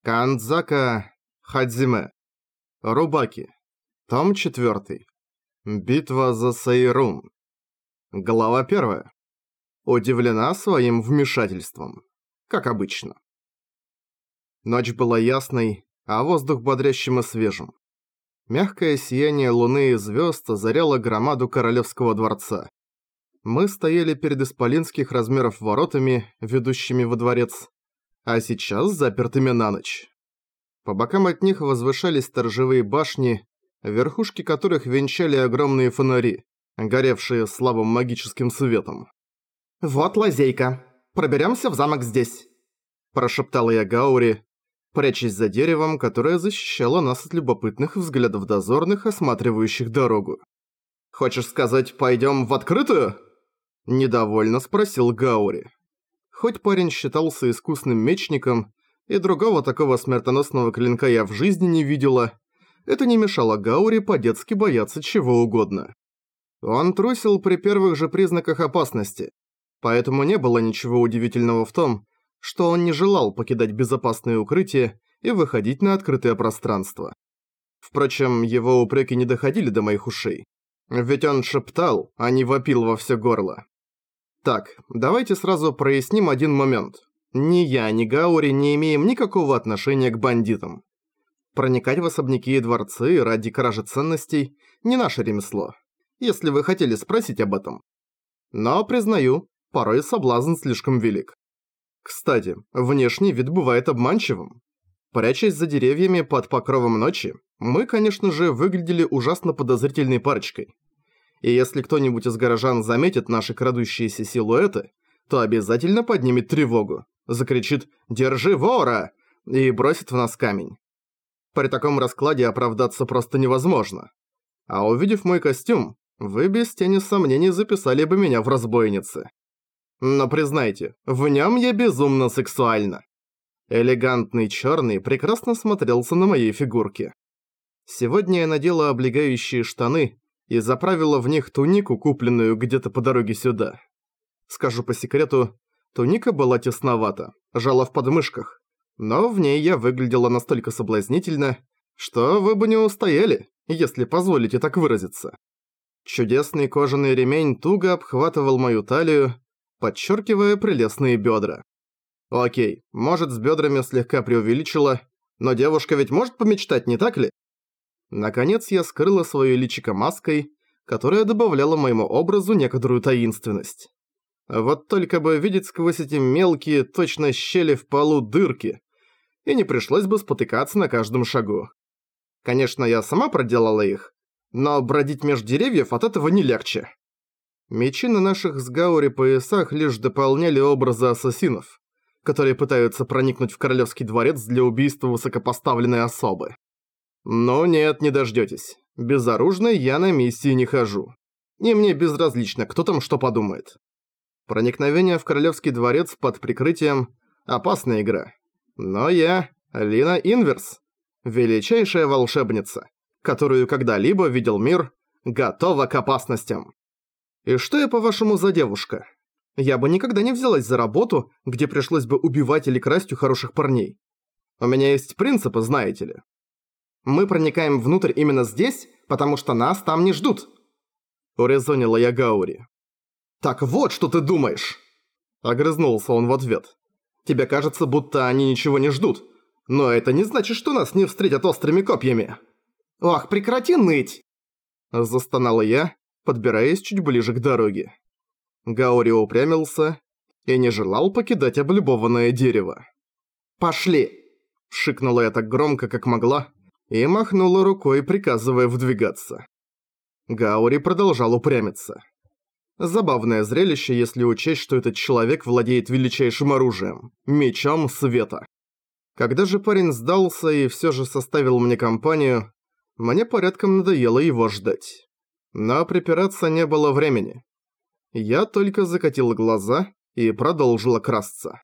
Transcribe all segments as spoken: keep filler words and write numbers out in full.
Кандзака Хадзиме. Рубаки. Том четвёртый. Битва за Сейрун. Глава первая. Удивлена своим вмешательством. Как обычно. Ночь была ясной, а воздух бодрящим и свежим. Мягкое сияние луны и звезд озаряло громаду королевского дворца. Мы стояли перед исполинских размеров воротами, ведущими во дворец, а сейчас запертыми на ночь. По бокам от них возвышались сторожевые башни, верхушки которых венчали огромные фонари, горевшие слабым магическим светом. «Вот лазейка. Проберемся в замок здесь», – прошептала я Гаури, прячась за деревом, которое защищало нас от любопытных взглядов дозорных, осматривающих дорогу. «Хочешь сказать, пойдем в открытую?» – недовольно спросил Гаури. Хоть парень считался искусным мечником, и другого такого смертоносного клинка я в жизни не видела, это не мешало Гаури по-детски бояться чего угодно. Он трусил при первых же признаках опасности, поэтому не было ничего удивительного в том, что он не желал покидать безопасное укрытие и выходить на открытое пространство. Впрочем, его упреки не доходили до моих ушей, ведь он шептал, а не вопил во всё горло. Так, давайте сразу проясним один момент. Ни я, ни Гаури не имеем никакого отношения к бандитам. Проникать в особняки и дворцы ради кражи ценностей – не наше ремесло, если вы хотели спросить об этом. Но, признаю, порой соблазн слишком велик. Кстати, внешний вид бывает обманчивым. Прячась за деревьями под покровом ночи, мы, конечно же, выглядели ужасно подозрительной парочкой. И если кто-нибудь из горожан заметит наши крадущиеся силуэты, то обязательно поднимет тревогу, закричит «Держи вора!» и бросит в нас камень. При таком раскладе оправдаться просто невозможно. А увидев мой костюм, вы без тени сомнений записали бы меня в разбойницы. Но признайте, в нем я безумно сексуальна. Элегантный черный прекрасно смотрелся на моей фигурке. Сегодня я надела облегающие штаны и заправила в них тунику, купленную где-то по дороге сюда. Скажу по секрету, туника была тесновата, жала в подмышках, но в ней я выглядела настолько соблазнительно, что вы бы не устояли, если позволите так выразиться. Чудесный кожаный ремень туго обхватывал мою талию, подчеркивая прелестные бедра. Окей, может, с бедрами слегка преувеличила, но девушка ведь может помечтать, не так ли? Наконец я скрыла своё личико маской, которая добавляла моему образу некоторую таинственность. Вот только бы видеть сквозь эти мелкие, точно щели в полу дырки, и не пришлось бы спотыкаться на каждом шагу. Конечно, я сама проделала их, но бродить меж деревьев от этого не легче. Мечи на наших с Гаури поясах лишь дополняли образы ассасинов, которые пытаются проникнуть в королевский дворец для убийства высокопоставленной особы. Но нет, не дождётесь. Безоружной я на миссии не хожу. И мне безразлично, кто там что подумает. Проникновение в королевский дворец под прикрытием – опасная игра. Но я – Лина Инверс, величайшая волшебница, которую когда-либо видел мир, готова к опасностям. И что я, по-вашему, за девушка? Я бы никогда не взялась за работу, где пришлось бы убивать или красть у хороших парней. У меня есть принципы, знаете ли. Мы проникаем внутрь именно здесь, потому что нас там не ждут. Урезонила я Гаури. «Так вот, что ты думаешь!» Огрызнулся он в ответ. «Тебе кажется, будто они ничего не ждут. Но это не значит, что нас не встретят острыми копьями». «Ох, прекрати ныть!» Застонала я, подбираясь чуть ближе к дороге. Гаури упрямился и не желал покидать облюбованное дерево. «Пошли!» Шикнула я так громко, как могла, и махнула рукой, приказывая выдвигаться. Гаури продолжал упрямиться. Забавное зрелище, если учесть, что этот человек владеет величайшим оружием – мечом света. Когда же парень сдался и все же составил мне компанию, мне порядком надоело его ждать. Но припираться не было времени. Я только закатил глаза и продолжила красться.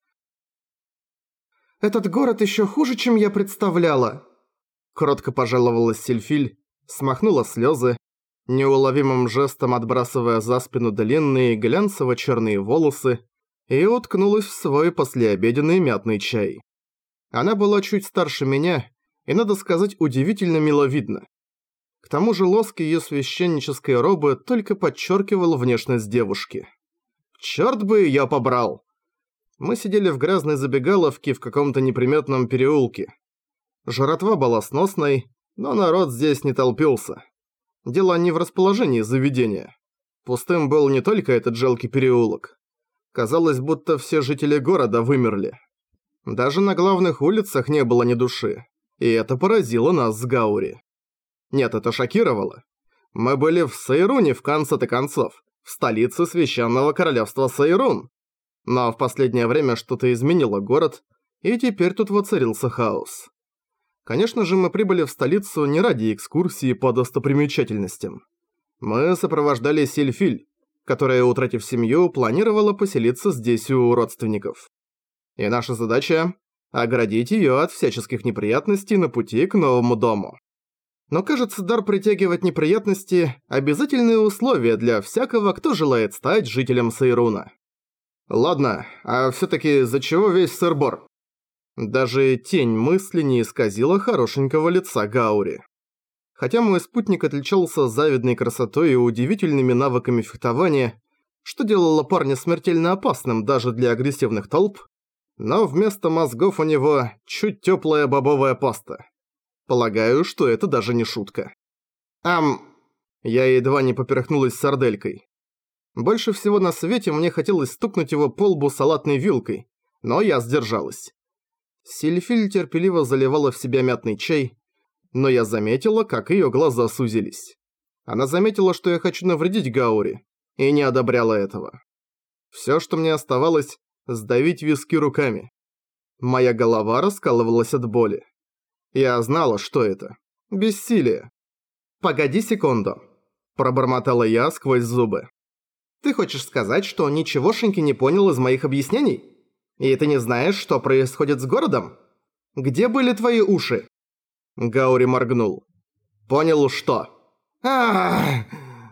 «Этот город еще хуже, чем я представляла», – кротко пожаловалась Сильфиль, смахнула слезы, неуловимым жестом отбрасывая за спину длинные глянцево-черные волосы, и уткнулась в свой послеобеденный мятный чай. Она была чуть старше меня и, надо сказать, удивительно миловидна. К тому же лоск её священнической робы только подчеркивал внешность девушки. Чёрт бы её побрал! Мы сидели в грязной забегаловке в каком-то неприметном переулке. Жратва была сносной, но народ здесь не толпился. Дело не в расположении заведения. Пустым был не только этот жалкий переулок. Казалось, будто все жители города вымерли. Даже на главных улицах не было ни души. И это поразило нас с Гаури. Нет, это шокировало. Мы были в Сейруне в конце-то концов, в столице священного королевства Сейрун. Но в последнее время что-то изменило город, и теперь тут воцарился хаос. Конечно же, мы прибыли в столицу не ради экскурсии по достопримечательностям. Мы сопровождали Сильфиль, которая, утратив семью, планировала поселиться здесь у родственников. И наша задача – оградить её от всяческих неприятностей на пути к новому дому. Но кажется, дар притягивать неприятности – обязательное условие для всякого, кто желает стать жителем Сейруна. Ладно, а всё-таки из-за чего весь сыр-бор? Даже тень мысли не исказила хорошенького лица Гаури. Хотя мой спутник отличался завидной красотой и удивительными навыками фехтования, что делало парня смертельно опасным даже для агрессивных толп, но вместо мозгов у него чуть тёплая бобовая паста. Полагаю, что это даже не шутка. Ам... Я едва не поперхнулась сарделькой. Больше всего на свете мне хотелось стукнуть его по лбу салатной вилкой, но я сдержалась. Сильфиль терпеливо заливала в себя мятный чай, но я заметила, как её глаза сузились. Она заметила, что я хочу навредить Гаури, и не одобряла этого. Всё, что мне оставалось, сдавить виски руками. Моя голова раскалывалась от боли. Я знала, что это. Бессилие. «Погоди секунду», – пробормотала я сквозь зубы. «Ты хочешь сказать, что ничегошеньки не понял из моих объяснений? И ты не знаешь, что происходит с городом? Где были твои уши?» Гаури моргнул. «Понял, что?» «Ах!»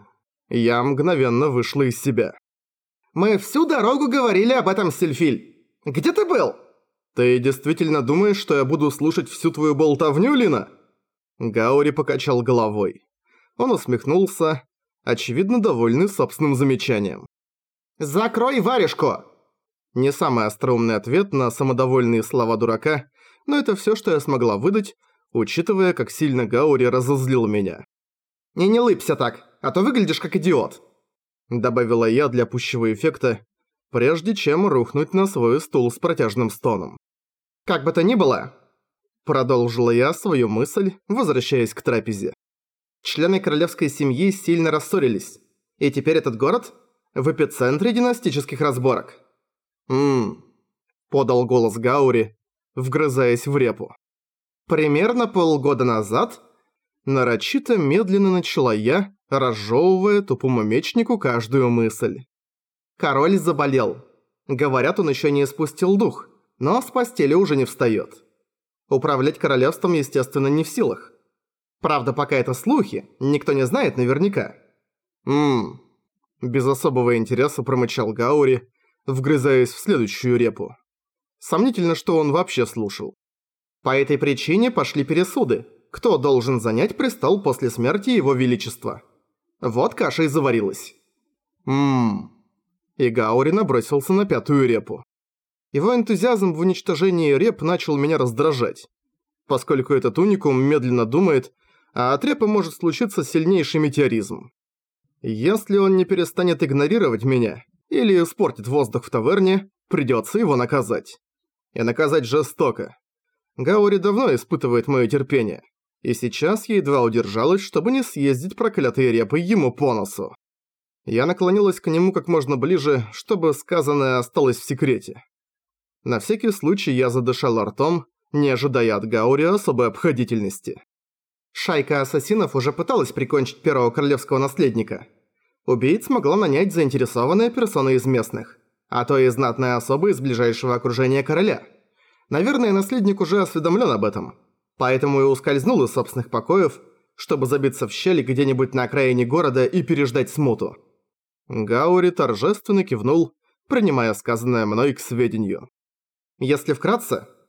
Я мгновенно вышла из себя. «Мы всю дорогу говорили об этом, Сильфиль. Где ты был?» «Ты действительно думаешь, что я буду слушать всю твою болтовню, Лина?» Гаури покачал головой. Он усмехнулся, очевидно довольный собственным замечанием. «Закрой варежку!» Не самый остроумный ответ на самодовольные слова дурака, но это всё, что я смогла выдать, учитывая, как сильно Гаури разозлил меня. «И не лыбся так, а то выглядишь как идиот», добавила я для пущего эффекта, прежде чем рухнуть на свой стул с протяжным стоном. «Как бы то ни было», продолжила я свою мысль, возвращаясь к трапезе. «Члены королевской семьи сильно рассорились, и теперь этот город в эпицентре династических разборок». «Ммм», подал голос Гаури, вгрызаясь в репу. «Примерно полгода назад...» Нарочито медленно начала я, разжевывая тупому мечнику каждую мысль. Король заболел. Говорят, он еще не испустил дух, но с постели уже не встает. Управлять королевством, естественно, не в силах. Правда, пока это слухи, никто не знает наверняка. Ммм. Без особого интереса промычал Гаури, вгрызаясь в следующую репу. Сомнительно, что он вообще слушал. По этой причине пошли пересуды. Кто должен занять престол после смерти его величества? Вот каша и заварилась. Ммм. И Гаури набросился на пятую репу. Его энтузиазм в уничтожении реп начал меня раздражать, поскольку этот уникум медленно думает, а от репы может случиться сильнейший метеоризм. Если он не перестанет игнорировать меня или испортит воздух в таверне, придется его наказать. И наказать жестоко. Гаури давно испытывает мое терпение. И сейчас я едва удержалась, чтобы не съездить проклятой репой ему по носу. Я наклонилась к нему как можно ближе, чтобы сказанное осталось в секрете. На всякий случай я задышала ртом, не ожидая от Гаури особой обходительности. Шайка ассасинов уже пыталась прикончить первого королевского наследника. Убийц могла нанять заинтересованная персона из местных, а то и знатная особа из ближайшего окружения короля. Наверное, наследник уже осведомлен об этом. Поэтому и ускользнул из собственных покоев, чтобы забиться в щель где-нибудь на окраине города и переждать смуту. Гаури торжественно кивнул, принимая сказанное мной к сведению. Если вкратце,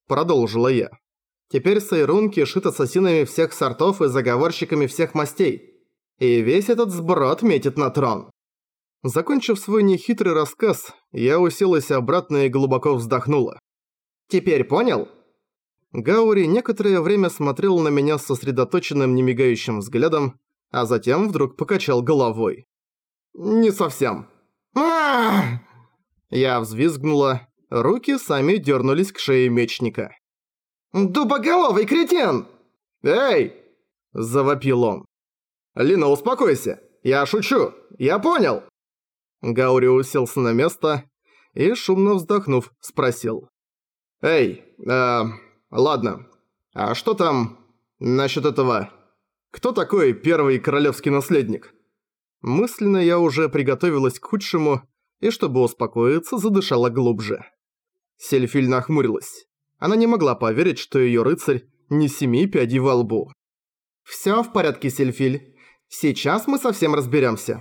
Продолжила я. Теперь Сейрун кишит ассасинами всех сортов и заговорщиками всех мастей. И весь этот сброд метит на трон. Закончив свой нехитрый рассказ, я уселась обратно и глубоко вздохнула. «Теперь понял?» Гаури некоторое время смотрел на меня с сосредоточенным немигающим взглядом, а затем вдруг покачал головой. «Не совсем». А-а-а! Я взвизгнула, руки сами дернулись к шее мечника. «Дубоголовый кретин!» «Эй!» – завопил он. «Лина, успокойся! Я шучу! Я понял!» Гаури уселся на место и, шумно вздохнув, спросил. «Эй, э, ладно, а что там насчет этого? Кто такой первый королевский наследник?» Мысленно я уже приготовилась к худшему и, чтобы успокоиться, задышала глубже. Сильфиль нахмурилась. Она не могла поверить, что её рыцарь не семи пядей во лбу. «Всё в порядке, Сильфиль. Сейчас мы совсем разберёмся».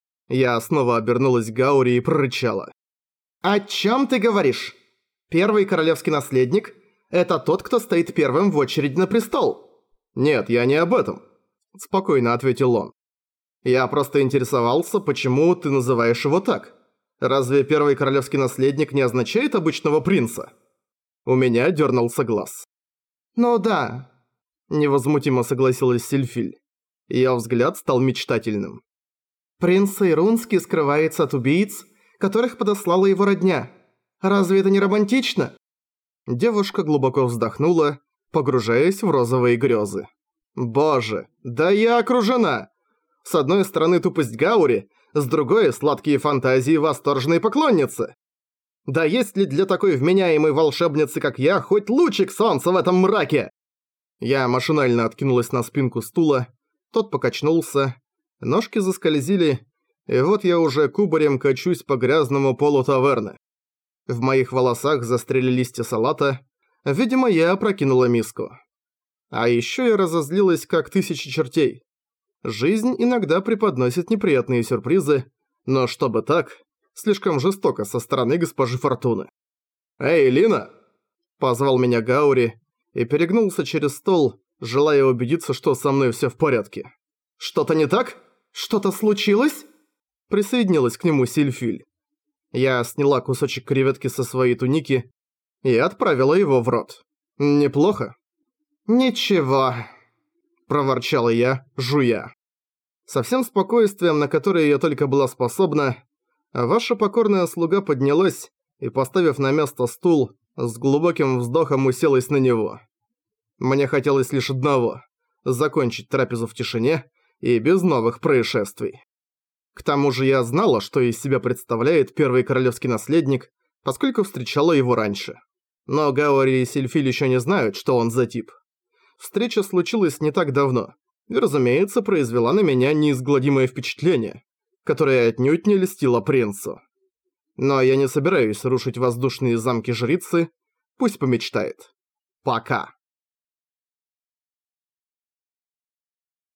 Я снова обернулась к Гаури и прорычала. «О чём ты говоришь? Первый королевский наследник – это тот, кто стоит первым в очереди на престол». «Нет, я не об этом», – спокойно ответил он. «Я просто интересовался, почему ты называешь его так. Разве первый королевский наследник не означает обычного принца?» У меня дернулся глаз. «Ну да», – невозмутимо согласилась Сильфиль. Её взгляд стал мечтательным. «Принц Сейрунский скрывается от убийц, которых подослала его родня. Разве это не романтично?» Девушка глубоко вздохнула, погружаясь в розовые грёзы. «Боже, да я окружена! С одной стороны тупость Гаури, с другой – сладкие фантазии восторженной поклонницы. Да есть ли для такой вменяемой волшебницы, как я, хоть лучик солнца в этом мраке?» Я машинально откинулась на спинку стула, тот покачнулся, ножки заскользили, и вот я уже кубарем качусь по грязному полу таверны. В моих волосах застряли листья салата, видимо, я опрокинула миску. А ещё я разозлилась, как тысячи чертей. Жизнь иногда преподносит неприятные сюрпризы, но чтобы так, слишком жестоко со стороны госпожи Фортуны. «Эй, Лина!» – позвал меня Гаури и перегнулся через стол, желая убедиться, что со мной всё в порядке. «Что-то не так? Что-то случилось?» Присоединилась к нему Сильфиль. Я сняла кусочек креветки со своей туники и отправила его в рот. «Неплохо?» «Ничего», – проворчала я, жуя. Со всем спокойствием, на которое я только была способна, ваша покорная слуга поднялась и, поставив на место стул, с глубоким вздохом уселась на него. Мне хотелось лишь одного – закончить трапезу в тишине и без новых происшествий. К тому же я знала, что из себя представляет первый королевский наследник, поскольку встречала его раньше. Но Гаури и Сильфиль еще не знают, что он за тип. Встреча случилась не так давно, и, разумеется, произвела на меня неизгладимое впечатление, которое отнюдь не льстило принцу. Но я не собираюсь рушить воздушные замки жрицы, пусть помечтает. Пока.